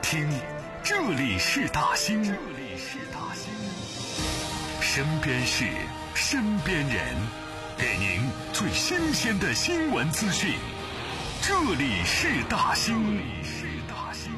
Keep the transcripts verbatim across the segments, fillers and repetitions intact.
听，这里是大兴，这里是大兴，身边事，身边人，给您最新鲜的新闻资讯。这里是大兴，这里是大兴。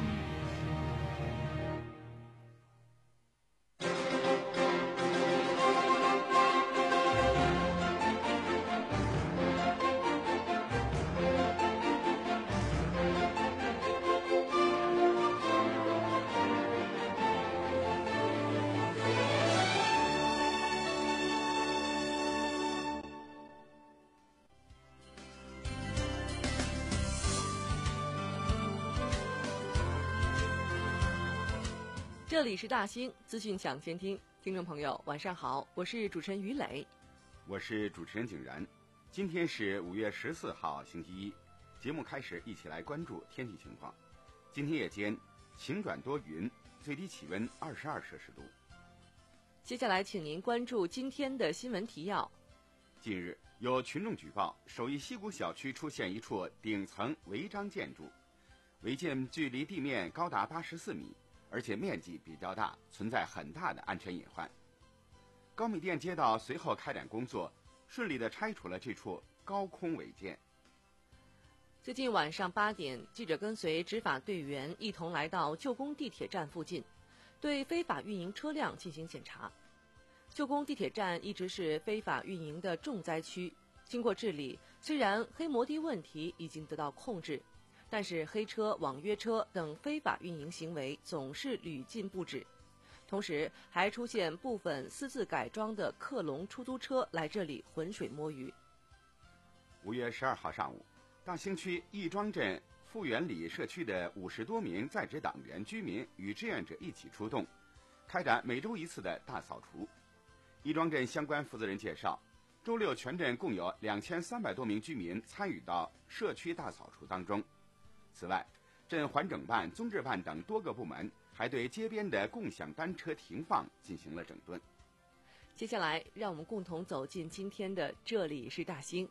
这里是大兴资讯抢先听，听众朋友晚上好，我是主持人于磊， 我是主持人景然。今天是五月十四号星期一，节目开始一起来关注天气情况。今天夜间晴转多云，最低气温二十二摄氏度。 接下来请您关注今天的新闻提要。 近日有群众举报，首义西谷小区出现一处顶层违章建筑，违建距离地面高达八十四米，而且面积比较大，存在很大的安全隐患。高米店街道随后开展工作，顺利地拆除了这处高空违建。 最近晚上八点，记者跟随执法队员一同来到旧宫地铁站附近，对非法运营车辆进行检查。旧宫地铁站一直是非法运营的重灾区，经过治理，虽然黑摩的问题已经得到控制，但是黑车、网约车等非法运营行为总是屡禁不止，同时还出现部分私自改装的克隆出租车来这里浑水摸鱼。 五月十二号上午，大兴区亦庄镇富源里社区的五十多名在职党员居民与志愿者一起出动，开展每周一次的大扫除。亦庄镇相关负责人介绍，周六全镇共有两千三百多名居民参与到社区大扫除当中。此外，镇环整办、综治办等多个部门还对街边的共享单车停放进行了整顿。 接下来，让我们共同走进今天的这里是大兴。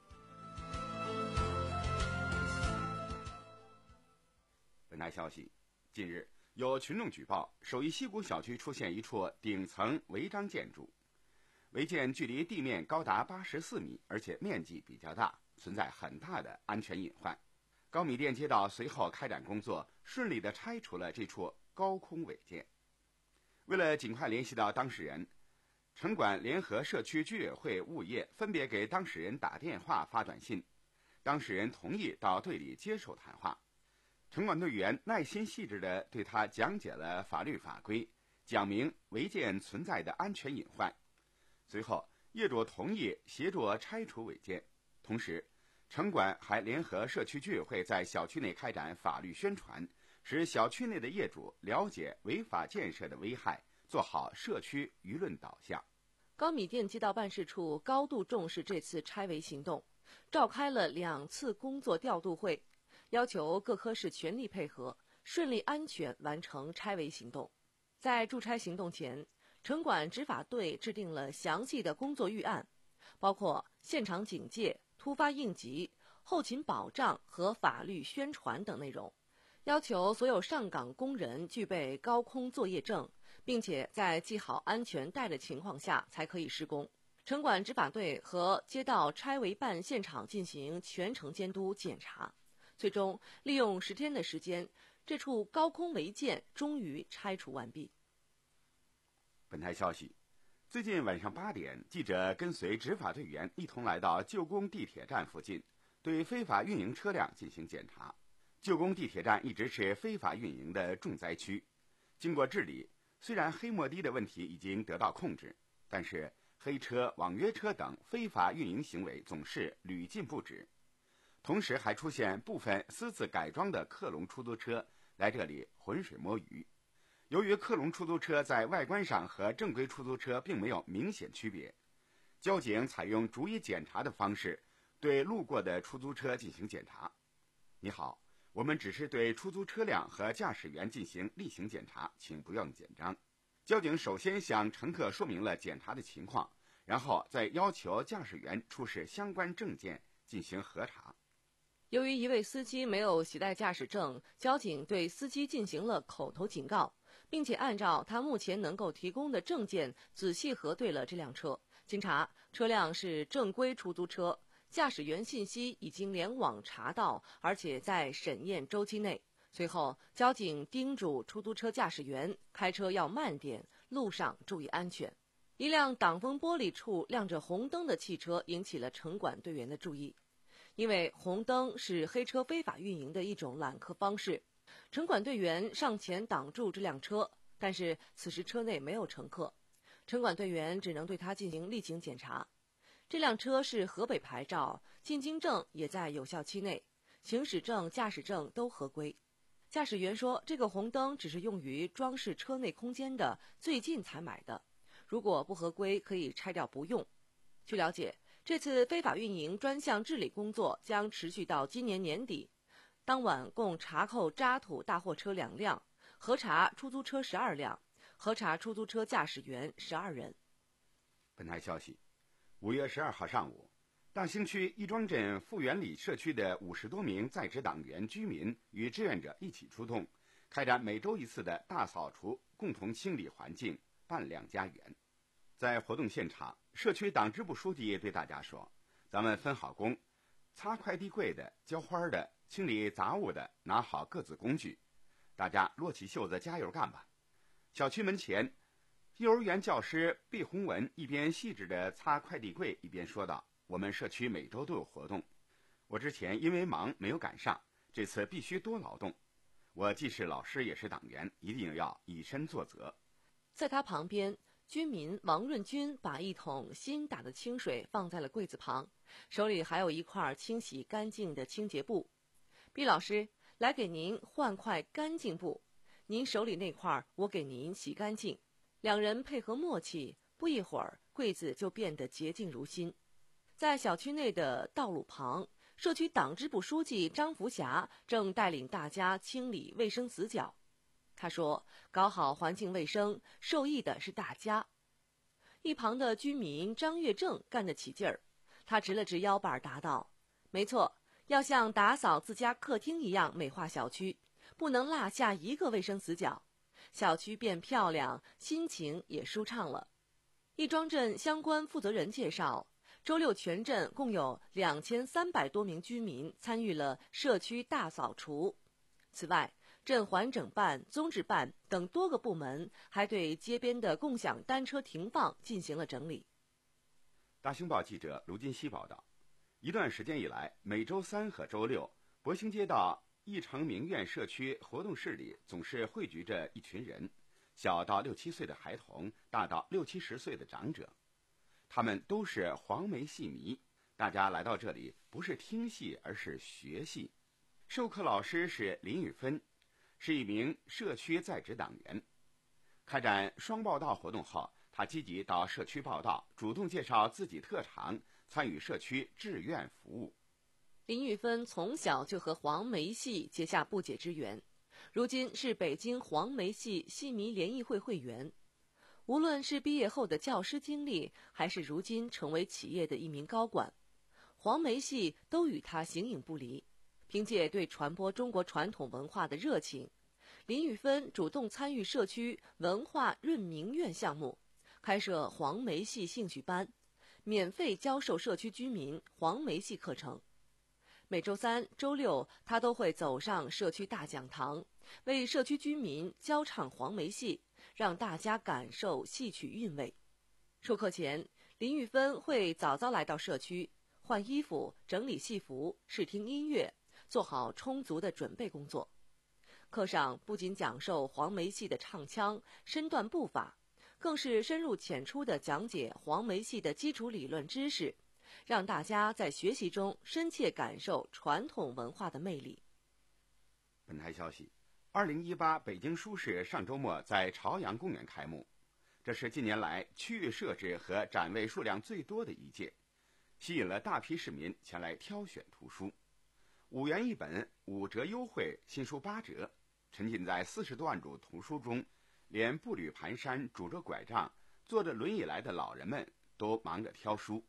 本台消息，近日有群众举报，首义西谷小区出现一处顶层违章建筑，违建距离地面高达八十四米，而且面积比较大，存在很大的安全隐患。高米店街道随后开展工作，顺利地拆除了这处高空违建。为了尽快联系到当事人，城管联合社区居委会物业分别给当事人打电话发短信，当事人同意到队里接受谈话。城管队员耐心细致地对他讲解了法律法规，讲明违建存在的安全隐患。随后业主同意协助拆除违建，同时城管还联合社区居委会在小区内开展法律宣传，使小区内的业主了解违法建设的危害，做好社区舆论导向。 高米店街道办事处高度重视这次拆违行动，召开了两次工作调度会，要求各科室全力配合，顺利安全完成拆违行动。在驻拆行动前，城管执法队制定了详细的工作预案，包括现场警戒、突发应急、后勤保障和法律宣传等内容，要求所有上岗工人具备高空作业证，并且在系好安全带的情况下才可以施工。城管执法队和街道拆违办现场进行全程监督检查，最终利用十天的时间，这处高空违建终于拆除完毕。 本台消息，最近晚上八点，记者跟随执法队员一同来到旧宫地铁站附近，对非法运营车辆进行检查。旧宫地铁站一直是非法运营的重灾区，经过治理，虽然黑摩的的问题已经得到控制，但是黑车、网约车等非法运营行为总是屡禁不止，同时还出现部分私自改装的克隆出租车来这里浑水摸鱼。由于克隆出租车在外观上和正规出租车并没有明显区别，交警采用逐一检查的方式对路过的出租车进行检查。你好，我们只是对出租车辆和驾驶员进行例行检查，请不用紧张。交警首先向乘客说明了检查的情况，然后再要求驾驶员出示相关证件进行核查。 由于一位司机没有携带驾驶证，交警对司机进行了口头警告，并且按照他目前能够提供的证件仔细核对了这辆车。经查，车辆是正规出租车，驾驶员信息已经联网查到，而且在审验周期内。随后，交警叮嘱出租车驾驶员开车要慢点，路上注意安全。一辆挡风玻璃处亮着红灯的汽车引起了城管队员的注意。因为红灯是黑车非法运营的一种揽客方式，城管队员上前挡住这辆车，但是此时车内没有乘客，城管队员只能对他进行例行检查。这辆车是河北牌照，进京证也在有效期内，行驶证、驾驶证都合规。驾驶员说，这个红灯只是用于装饰车内空间的，最近才买的，如果不合规可以拆掉不用。据了解，这次非法运营专项治理工作将持续到今年年底。当晚共查扣渣土大货车两辆，核查出租车十二辆，核查出租车驾驶员十二人。 本台消息，五月十二号上午，大兴区亦庄镇富源里社区的五十多名在职党员居民与志愿者一起出动，开展每周一次的大扫除，共同清理环境，扮亮家园。在活动现场，社区党支部书记对大家说，咱们分好工，擦快递柜的、浇花的、清理杂物的拿好各自工具，大家摞起袖子加油干吧。小区门前，幼儿园教师毕红文一边细致地擦快递柜，一边说道，我们社区每周都有活动，我之前因为忙没有赶上，这次必须多劳动，我既是老师也是党员，一定要以身作则。 在他旁边，居民王润军把一桶新打的清水放在了柜子旁，手里还有一块清洗干净的清洁布。毕老师，来给您换块干净布，您手里那块我给您洗干净。两人配合默契，不一会儿柜子就变得洁净如新。在小区内的道路旁，社区党支部书记张福霞正带领大家清理卫生死角。他说，搞好环境卫生，受益的是大家。一旁的居民张月正干得起劲儿，他直了直腰板答道，没错，要像打扫自家客厅一样美化小区，不能落下一个卫生死角，小区变漂亮，心情也舒畅了。亦庄镇相关负责人介绍，周六全镇共有两千三百多名居民参与了社区大扫除。此外，镇环整办、综治办等多个部门还对街边的共享单车停放进行了整理。 大兴报记者卢金熙报道，一段时间以来，每周三和周六，博兴街道义城明苑社区活动室里总是汇聚着一群人，小到六七岁的孩童，大到六七十岁的长者，他们都是黄梅戏迷。大家来到这里不是听戏，而是学戏。授课老师是林宇芬，是一名社区在职党员。开展双报道活动后，他积极到社区报道，主动介绍自己特长，参与社区志愿服务。 林玉芬从小就和黄梅戏结下不解之缘，如今是北京黄梅戏戏迷联谊会会员。无论是毕业后的教师经历，还是如今成为企业的一名高管，黄梅戏都与他形影不离。凭借对传播中国传统文化的热情，林玉芬主动参与社区文化润明院项目，开设黄梅戏兴趣班，免费教授社区居民黄梅戏课程。每周三、周六，他都会走上社区大讲堂，为社区居民教唱黄梅戏，让大家感受戏曲韵味。授课前，林玉芬会早早来到社区，换衣服、整理戏服、试听音乐，做好充足的准备工作。课上不仅讲授黄梅戏的唱腔、身段步法，更是深入浅出地讲解黄梅戏的基础理论知识，让大家在学习中深切感受传统文化的魅力。 本台消息，二零一八北京书市上周末在朝阳公园开幕，这是近年来区域设置和展位数量最多的一届，吸引了大批市民前来挑选图书。五元一本，五折优惠，新书八折。沉浸在四十多万种图书中，连步履蹒跚、拄着拐杖、坐着轮椅来的老人们都忙着挑书。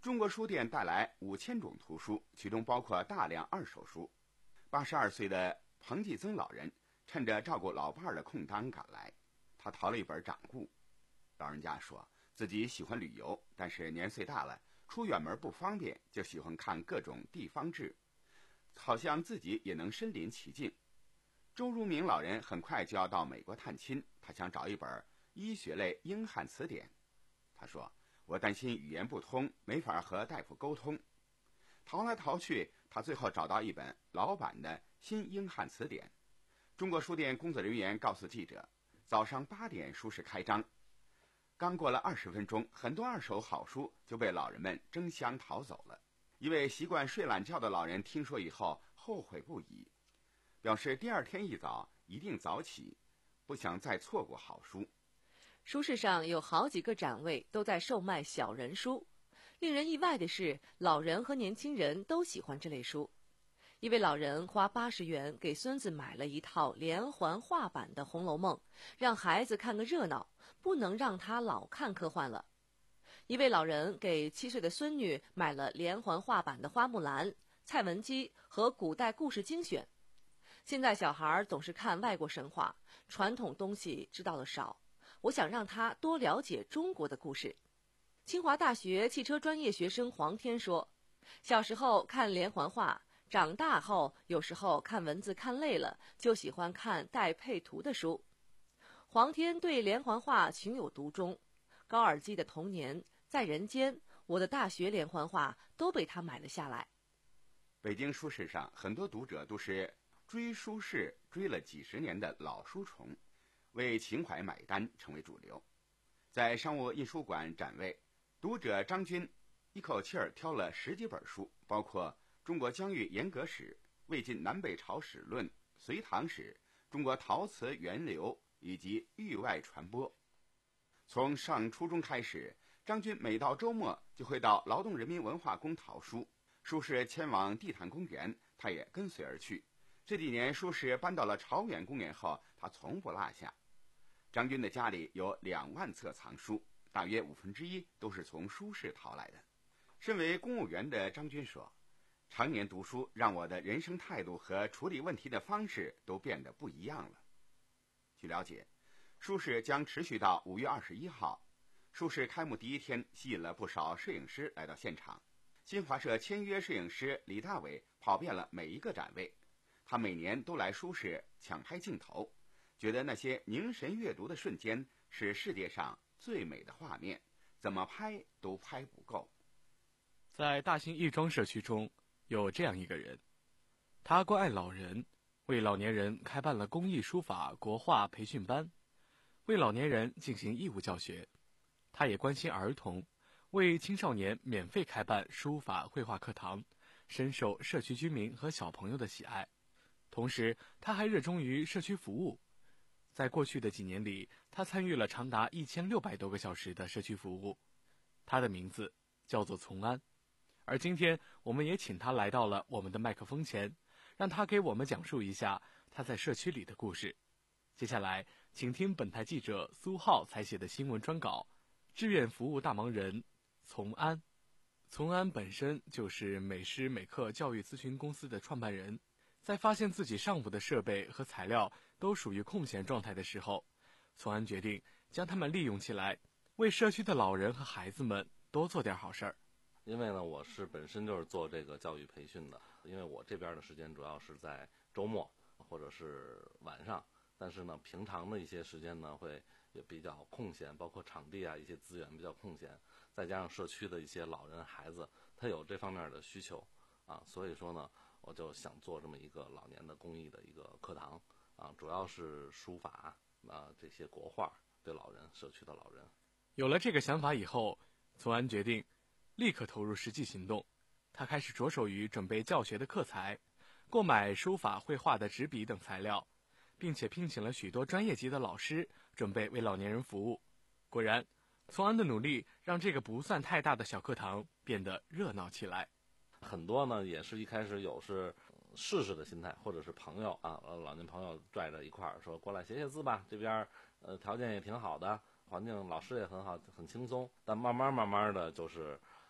中国书店带来五千种图书，其中包括大量二手书。八十二岁的彭继增老人趁着照顾老伴儿的空档赶来，他淘了一本掌故。老人家说自己喜欢旅游，但是年岁大了，出远门不方便，就喜欢看各种地方志，好像自己也能身临其境。周如明老人很快就要到美国探亲，他想找一本医学类英汉词典。他说，我担心语言不通，没法和大夫沟通。淘来淘去，他最后找到一本老版的新英汉词典。中国书店工作人员告诉记者，早上八点书市开张，刚过了二十分钟，很多二手好书就被老人们争相淘走了。一位习惯睡懒觉的老人听说以后后悔不已，表示第二天一早一定早起，不想再错过好书。 书市上有好几个展位都在售卖小人书，令人意外的是，老人和年轻人都喜欢这类书。一位老人花八十元给孙子买了一套连环画版的《红楼梦》，让孩子看个热闹，不能让他老看科幻了。一位老人给七岁的孙女买了连环画版的《花木兰》、蔡文姬和古代故事精选。现在小孩总是看外国神话，传统东西知道的少，我想让他多了解中国的故事。清华大学汽车专业学生黄天说，小时候看连环画，长大后有时候看文字看累了，就喜欢看带配图的书。黄天对连环画情有独钟，高尔基的童年、在人间、我的大学连环画都被他买了下来。 北京书市上很多读者都是追书市追了几十年的老书虫，为情怀买单成为主流。在商务印书馆展位，读者张军一口气儿挑了十几本书，包括中国疆域沿革史、魏晋南北朝史论、隋唐史、中国陶瓷源流以及域外传播。从上初中开始，张军每到周末就会到劳动人民文化宫淘书，书市迁往地坛公园，他也跟随而去。这几年书市搬到了朝远公园后，他从不落下。张军的家里有两万册藏书，大约五分之一都是从书市淘来的。身为公务员的张军说，常年读书让我的人生态度和处理问题的方式都变得不一样了。据了解，书市将持续到五月二十一号。书市开幕第一天，吸引了不少摄影师来到现场。新华社签约摄影师李大伟跑遍了每一个展位，他每年都来书市抢拍镜头，觉得那些凝神阅读的瞬间是世界上最美的画面，怎么拍都拍不够。 在大兴亦庄社区中，有这样一个人，他关爱老人，为老年人开办了公益书法国画培训班，为老年人进行义务教学。他也关心儿童，为青少年免费开办书法绘画课堂，深受社区居民和小朋友的喜爱。同时，他还热衷于社区服务。在过去的几年里，他参与了长达一千六百多个小时的社区服务。他的名字叫做从安。而今天，我们也请他来到了我们的麦克风前，让他给我们讲述一下他在社区里的故事。接下来，请听本台记者苏浩采写的新闻专稿《志愿服务大忙人》从安。从安本身就是美诗美课教育咨询公司的创办人，在发现自己上午的设备和材料都属于空闲状态的时候，从安决定将它们利用起来，为社区的老人和孩子们多做点好事儿。 因为呢，我是本身就是做这个教育培训的，因为我这边的时间主要是在周末或者是晚上，但是呢，平常的一些时间呢会也比较空闲，包括场地啊一些资源比较空闲，再加上社区的一些老人孩子，他有这方面的需求啊，所以说呢，我就想做这么一个老年的公益的一个课堂啊，主要是书法啊这些国画对老人社区的老人。 有了这个想法以后，从安决定立刻投入实际行动。他开始着手于准备教学的课材，购买书法绘画的纸笔等材料，并且聘请了许多专业级的老师，准备为老年人服务。果然，从安的努力让这个不算太大的小课堂变得热闹起来。 很多呢也是一开始有是试试的心态，或者是朋友啊，老年朋友拽着一块儿说过来写写字吧，这边呃条件也挺好的，环境老师也很好，很轻松。但慢慢慢慢的就是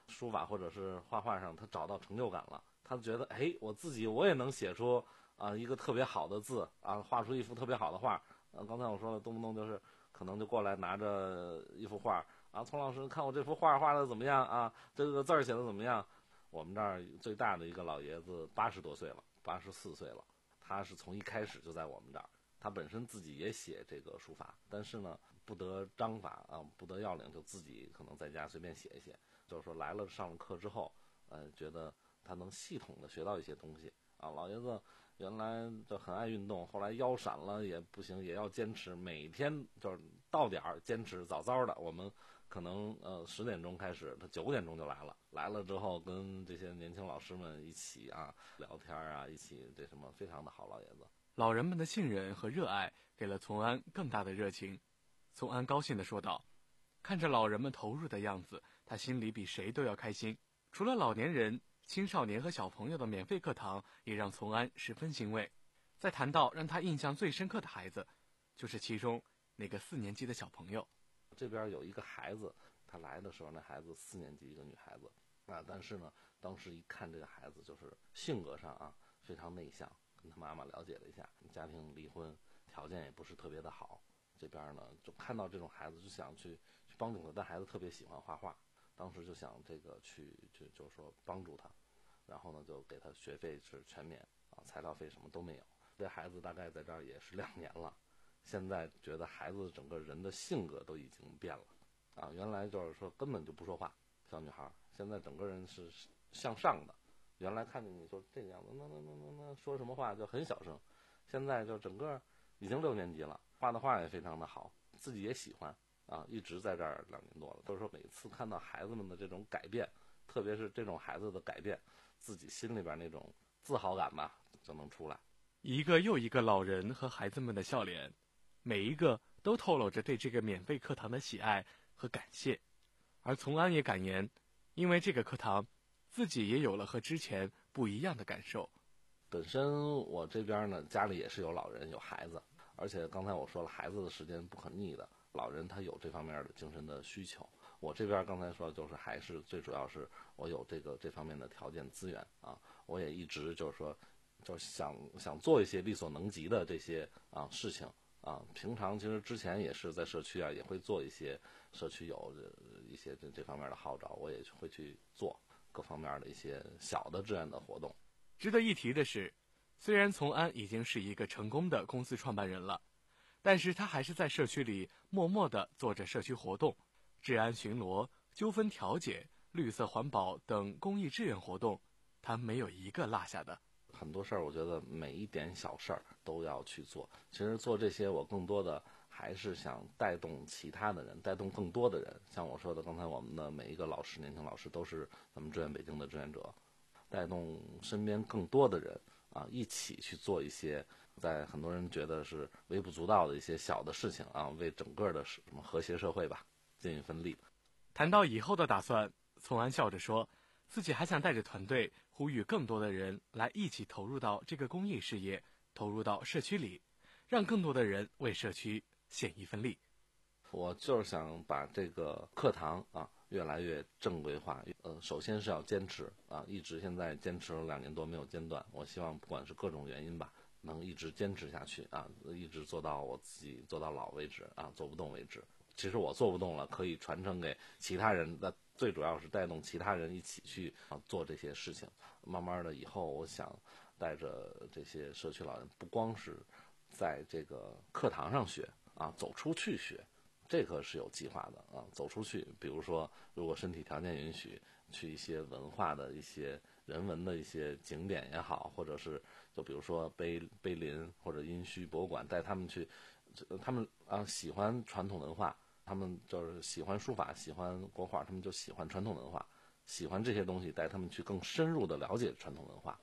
书法或者是画画上他找到成就感了，他觉得哎，我自己我也能写出啊一个特别好的字啊，画出一幅特别好的画。呃、啊，刚才我说了，动不动就是可能就过来拿着一幅画啊，丛老师看我这幅画画的怎么样啊？这个字儿写的怎么样？我们这儿最大的一个老爷子八十多岁了，八十四岁了，他是从一开始就在我们这儿。他本身自己也写这个书法，但是呢，不得章法啊，不得要领，就自己可能在家随便写一写。就是说来了上了课之后，呃，觉得他能系统的学到一些东西啊。老爷子原来就很爱运动，后来腰闪了也不行，也要坚持，每天就是到点儿坚持，早早的。我们可能呃十点钟开始，他九点钟就来了。来了之后跟这些年轻老师们一起啊聊天啊，一起这什么，非常的好。老爷子。 老人们的信任和热爱给了从安更大的热情。从安高兴地说道，看着老人们投入的样子，他心里比谁都要开心。除了老年人、青少年和小朋友的免费课堂也让从安十分欣慰。在谈到让他印象最深刻的孩子，就是其中那个四年级的小朋友。 这边有一个孩子，他来的时候那孩子四年级，一个女孩子啊，但是呢当时一看这个孩子就是性格上啊非常内向，跟他妈妈了解了一下，家庭离婚，条件也不是特别的好。这边呢就看到这种孩子就想去去帮助他，但孩子特别喜欢画画，当时就想这个去去就是说帮助他，然后呢就给他学费是全免啊，材料费什么都没有。这孩子大概在这儿也是两年了，现在觉得孩子整个人的性格都已经变了啊，原来就是说根本就不说话，小女孩现在整个人是向上的。原来看见你说这个样子，那那那那那说什么话就很小声，现在就整个已经六年级了，画的画也非常的好，自己也喜欢啊，一直在这儿两年多了。都是说每次看到孩子们的这种改变，特别是这种孩子的改变，自己心里边那种自豪感吧就能出来。 一个又一个老人和孩子们的笑脸，每一个都透露着对这个免费课堂的喜爱和感谢。而从安也感言，因为这个课堂自己也有了和之前不一样的感受。 本身我这边呢家里也是有老人有孩子，而且刚才我说了，孩子的时间不可逆的，老人他有这方面的精神的需求。我这边刚才说就是还是最主要是我有这个这方面的条件资源啊，我也一直就是说就是想想做一些力所能及的这些啊事情啊。平常其实之前也是在社区啊也会做一些社区有一些这这方面的号召，我也会去做各方面的一些小的志愿的活动。 值得一提的是，虽然从安已经是一个成功的公司创办人了，但是他还是在社区里默默地做着社区活动，治安巡逻、纠纷调解、绿色环保等公益志愿活动，他没有一个落下的。 很多事儿我觉得每一点小事儿都要去做，其实做这些我更多的还是想带动其他的人，带动更多的人。像我说的刚才我们的每一个老师，年轻老师都是咱们志愿北京的志愿者，带动身边更多的人啊，一起去做一些在很多人觉得是微不足道的一些小的事情啊，为整个的什么和谐社会吧尽一份力。 谈到以后的打算，从安笑着说，自己还想带着团队呼吁更多的人来一起投入到这个公益事业，投入到社区里，让更多的人为社区献一份力。 我就是想把这个课堂啊越来越正规化。呃，首先是要坚持啊，一直现在坚持了两年多没有间断。我希望不管是各种原因吧，能一直坚持下去啊，一直做到我自己做到老为止啊，做不动为止。其实我做不动了，可以传承给其他人，那最主要是带动其他人一起去啊做这些事情。慢慢的以后，我想带着这些社区老人，不光是在这个课堂上学啊，走出去学。这个是有计划的啊，走出去，比如说，如果身体条件允许，去一些文化的一些人文的一些景点也好，或者是就比如说碑碑林或者殷墟博物馆，带他们去，他们啊喜欢传统文化，他们就是喜欢书法，喜欢国画，他们就喜欢传统文化，喜欢这些东西，带他们去更深入的了解传统文化。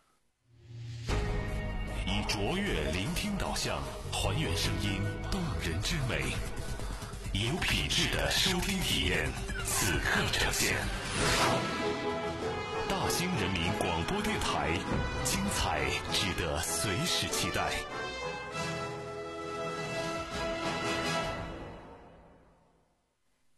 以卓越聆听导向，还原声音动人之美。有品质的收听体验，此刻呈现。大兴人民广播电台，精彩值得随时期待。 接下来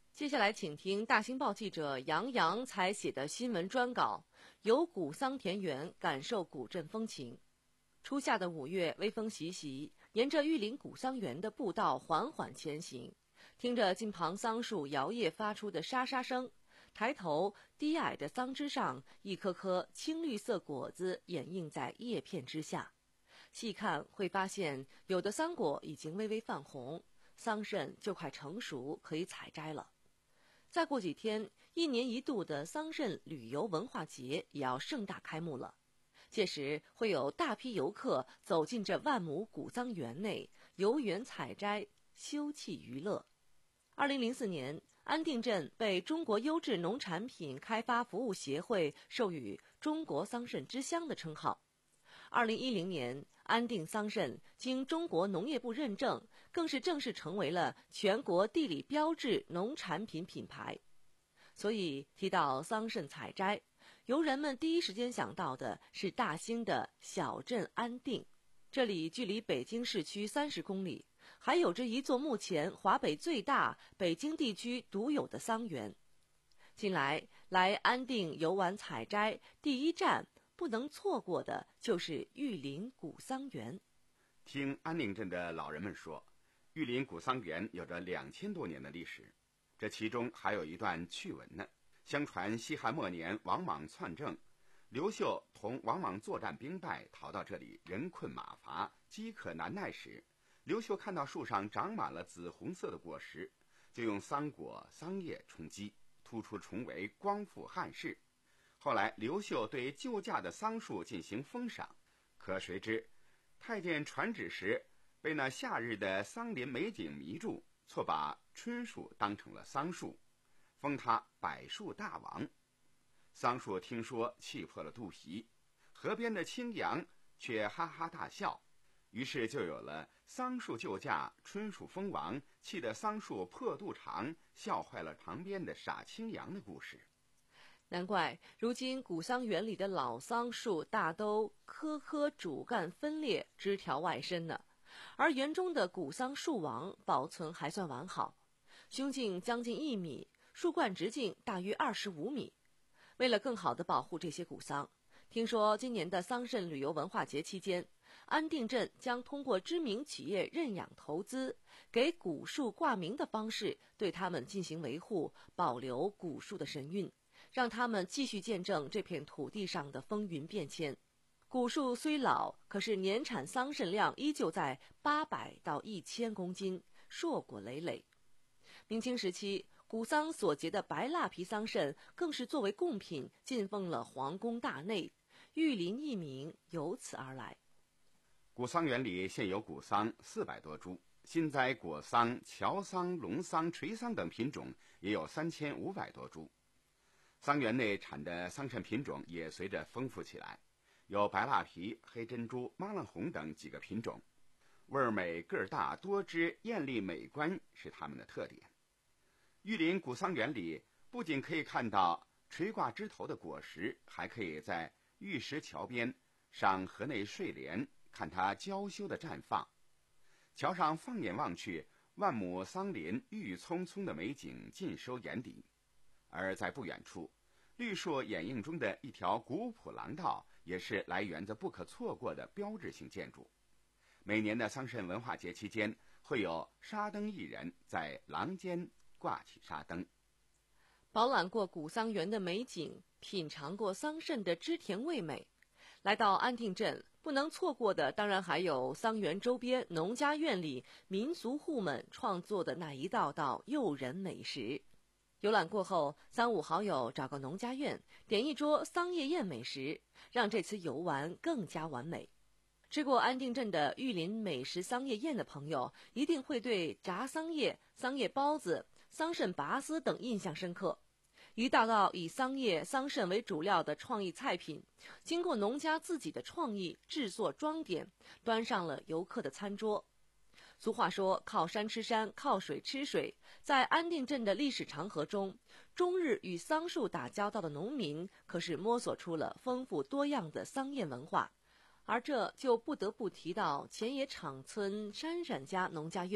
来请听大新报记者杨洋采写的新闻专稿，游古桑田园，感受古镇风情。初夏的五月，微风习习，沿着玉林古桑园的步道缓缓前行，听着近旁桑树摇曳发出的沙沙声，抬头，低矮的桑枝上，一颗颗青绿色果子掩映在叶片之下。细看会发现，有的桑果已经微微泛红，桑葚就快成熟，可以采摘了。再过几天，一年一度的桑葚旅游文化节也要盛大开幕了。届时会有大批游客走进这万亩古桑园内，游园采摘，休憩娱乐。二零零四年，安定镇被中国优质农产品开发服务协会授予中国桑葚之乡的称号。二零一零年，安定桑葚经中国农业部认证，更是正式成为了全国地理标志农产品品牌。所以提到桑葚采摘，游人们第一时间想到的是大兴的小镇安定。这里距离北京市区三十公里，还有着一座目前华北最大、北京地区独有的桑园。近来来安定游玩采摘，第一站不能错过的就是玉林古桑园。 听安定镇的老人们说，玉林古桑园有着两千多年的历史，这其中还有一段趣闻呢。相传西汉末年，王莽篡政，刘秀同王莽作战兵败，逃到这里，人困马乏，饥渴难耐时，刘秀看到树上长满了紫红色的果实，就用桑果、桑叶充饥，突出重围，光复汉室。后来刘秀对救驾的桑树进行封赏，可谁知太监传旨时被那夏日的桑林美景迷住，错把春树当成了桑树，封他百树大王。桑树听说，气破了肚皮，河边的青羊却哈哈大笑，于是就有了桑树救驾，春树封王，气得桑树破肚肠，笑坏了旁边的傻青羊的故事。 难怪如今古桑园里的老桑树大都棵棵主干分裂，枝条外伸呢，而园中的古桑树王保存还算完好，胸径将近一米，树冠直径大约二十五米。为了更好地保护这些古桑，听说今年的桑葚旅游文化节期间，安定镇将通过知名企业认养投资，给古树挂名的方式对它们进行维护，保留古树的神韵，让他们继续见证这片土地上的风云变迁。古树虽老，可是年产桑葚量依旧在八百到一千公斤，硕果累累。明清时期，古桑所结的白蜡皮桑葚更是作为贡品进奉了皇宫大内，玉林一名由此而来。 古桑园里现有古桑四百多株，新栽果桑、乔桑、龙桑、垂桑等品种也有三千五百多株。桑园内产的桑葚品种也随着丰富起来，有白蜡皮、黑珍珠、麻浪红等几个品种，味儿美、个儿大、多汁、艳丽美观是它们的特点。玉林古桑园里不仅可以看到垂挂枝头的果实，还可以在玉石桥边赏河内睡莲，看它娇羞的绽放。桥上放眼望去，万亩桑林郁郁葱葱的美景尽收眼底。而在不远处，绿树掩映中的一条古朴廊道也是来园子不可错过的标志性建筑。每年的桑葚文化节期间，会有沙灯艺人在廊间挂起沙灯。 饱览过古桑园的美景，品尝过桑葚的汁甜味美，来到安定镇不能错过的当然还有桑园周边农家院里民俗户们创作的那一道道诱人美食。游览过后，三五好友找个农家院，点一桌桑叶宴美食，让这次游玩更加完美。吃过安定镇的玉林美食桑叶宴的朋友，一定会对炸桑叶、桑叶包子、桑葚拔丝等印象深刻。一道道以桑叶、桑葚为主料的创意菜品，经过农家自己的创意制作装点，端上了游客的餐桌。俗话说，靠山吃山，靠水吃水。在安定镇的历史长河中，终日与桑树打交道的农民，可是摸索出了丰富多样的桑宴文化。而这就不得不提到前野场村珊珊家农家院。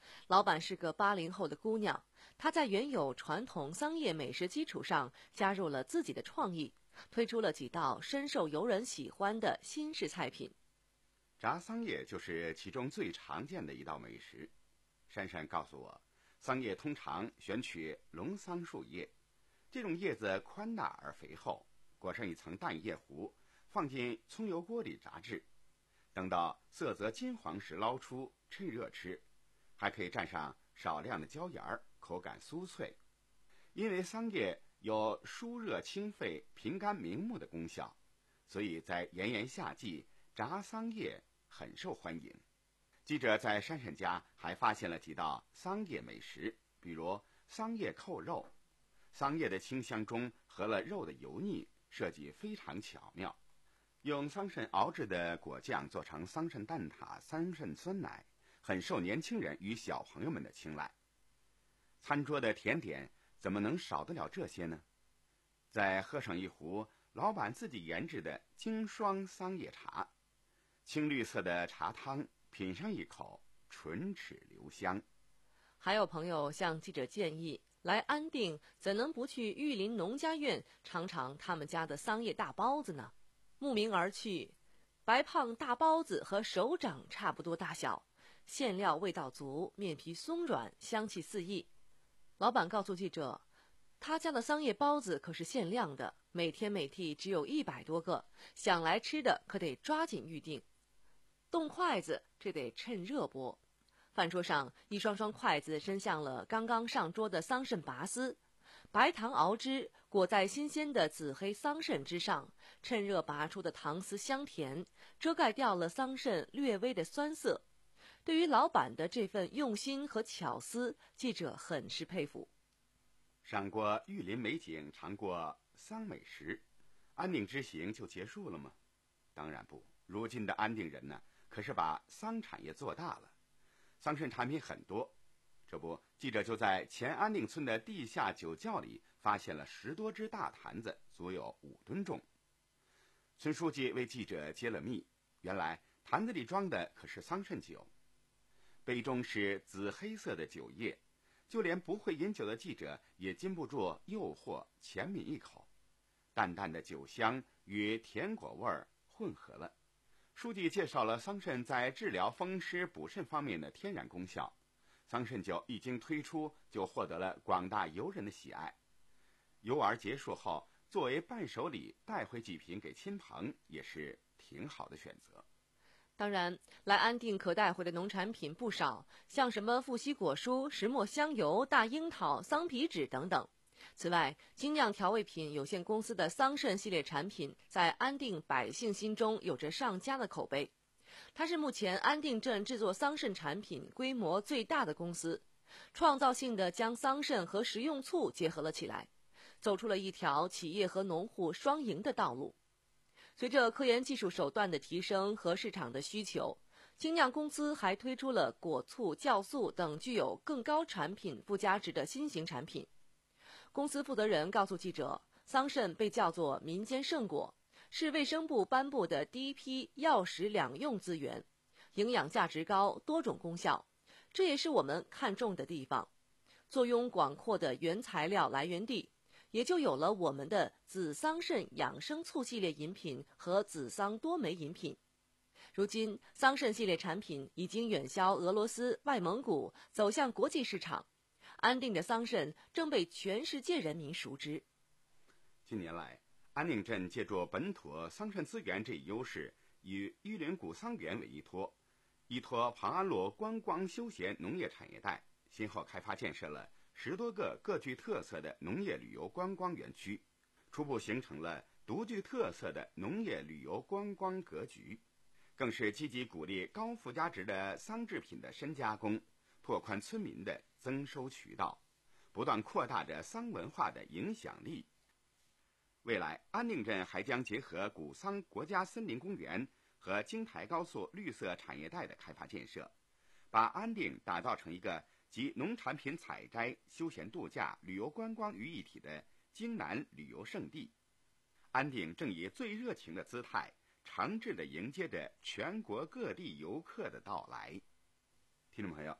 老板是个八零后的姑娘，她在原有传统桑叶美食基础上加入了自己的创意，推出了几道深受游人喜欢的新式菜品。 炸桑叶就是其中最常见的一道美食。珊珊告诉我，桑叶通常选取龙桑树叶，这种叶子宽大而肥厚，裹上一层淡叶糊，放进葱油锅里炸制，等到色泽金黄时捞出，趁热吃，还可以蘸上少量的椒盐，口感酥脆。因为桑叶有疏热清肺、平肝明目的功效，所以在炎炎夏季，炸桑叶很受欢迎。记者在珊珊家还发现了几道桑叶美食，比如桑叶扣肉。桑叶的清香中合了肉的油腻，设计非常巧妙。用桑葚熬制的果酱做成桑葚蛋挞、桑葚酸奶，很受年轻人与小朋友们的青睐。餐桌的甜点怎么能少得了这些呢？再喝上一壶老板自己研制的精霜桑叶茶，青绿色的茶汤，品上一口，唇齿留香。 还有朋友向记者建议，来安定怎能不去玉林农家院尝尝他们家的桑叶大包子呢？慕名而去，白胖大包子和手掌差不多大小，馅料味道足，面皮松软，香气四溢。老板告诉记者，他家的桑叶包子可是限量的，每天每屉只有一百多个，想来吃的可得抓紧预定。动筷子这得趁热剥。饭桌上，一双双筷子伸向了刚刚上桌的桑葚拔丝，白糖熬汁裹在新鲜的紫黑桑葚之上，趁热拔出的糖丝香甜，遮盖掉了桑葚略微的酸涩。对于老板的这份用心和巧思，记者很是佩服。 赏过玉林美景，尝过桑美食，安定之行就结束了吗？当然不，如今的安定人呢，可是把桑产业做大了。桑葚产品很多，这不，记者就在前安定村的地下酒窖里发现了十多只大坛子，足有五吨重。村书记为记者揭了密，原来坛子里装的可是桑葚酒，杯中是紫黑色的酒液，就连不会饮酒的记者也禁不住诱惑，浅抿一口，淡淡的酒香与甜果味儿混合了。书记介绍了桑葚在治疗风湿补肾方面的天然功效。桑葚酒一经推出，就获得了广大游人的喜爱。游玩结束后，作为伴手礼带回几瓶给亲朋，也是挺好的选择。 当然，来安定可带回的农产品不少，像什么富硒果蔬、石墨香油、大樱桃、桑皮纸等等。此外，精酿调味品有限公司的桑葚系列产品在安定百姓心中有着上佳的口碑。它是目前安定镇制作桑葚产品规模最大的公司，创造性地将桑葚和食用醋结合了起来，走出了一条企业和农户双赢的道路。随着科研技术手段的提升和市场的需求，精酿公司还推出了果醋、酵素等具有更高产品附加值的新型产品。公司负责人告诉记者，桑葚被叫做民间圣果，是卫生部颁布的第一批药食两用资源，营养价值高，多种功效，这也是我们看重的地方。坐拥广阔的原材料来源地，也就有了我们的紫桑葚养生醋系列饮品和紫桑多酶饮品。如今，桑葚系列产品已经远销俄罗斯、外蒙古，走向国际市场。安定的桑葚正被全世界人民熟知。 近年来，安定镇借助本土桑葚资源这一优势，与玉林古桑园为依托，依托庞安路观光休闲农业产业带，先后开发建设了十多个各具特色的农业旅游观光园区，初步形成了独具特色的农业旅游观光格局，更是积极鼓励高附加值的桑制品的深加工，拓宽村民的增收渠道，不断扩大着桑文化的影响力。未来，安定镇还将结合古桑国家森林公园和京台高速绿色产业带的开发建设，把安定打造成一个集农产品采摘、休闲度假、旅游观光于一体的京南旅游胜地。安定正以最热情的姿态，诚挚地迎接着全国各地游客的到来。听众朋友，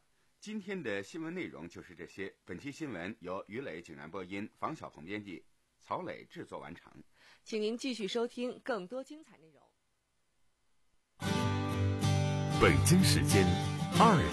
今天的新闻内容就是这些。本期新闻由于磊景然播音，房小鹏编辑，曹磊制作完成。 请您继续收听更多精彩内容。 北京时间二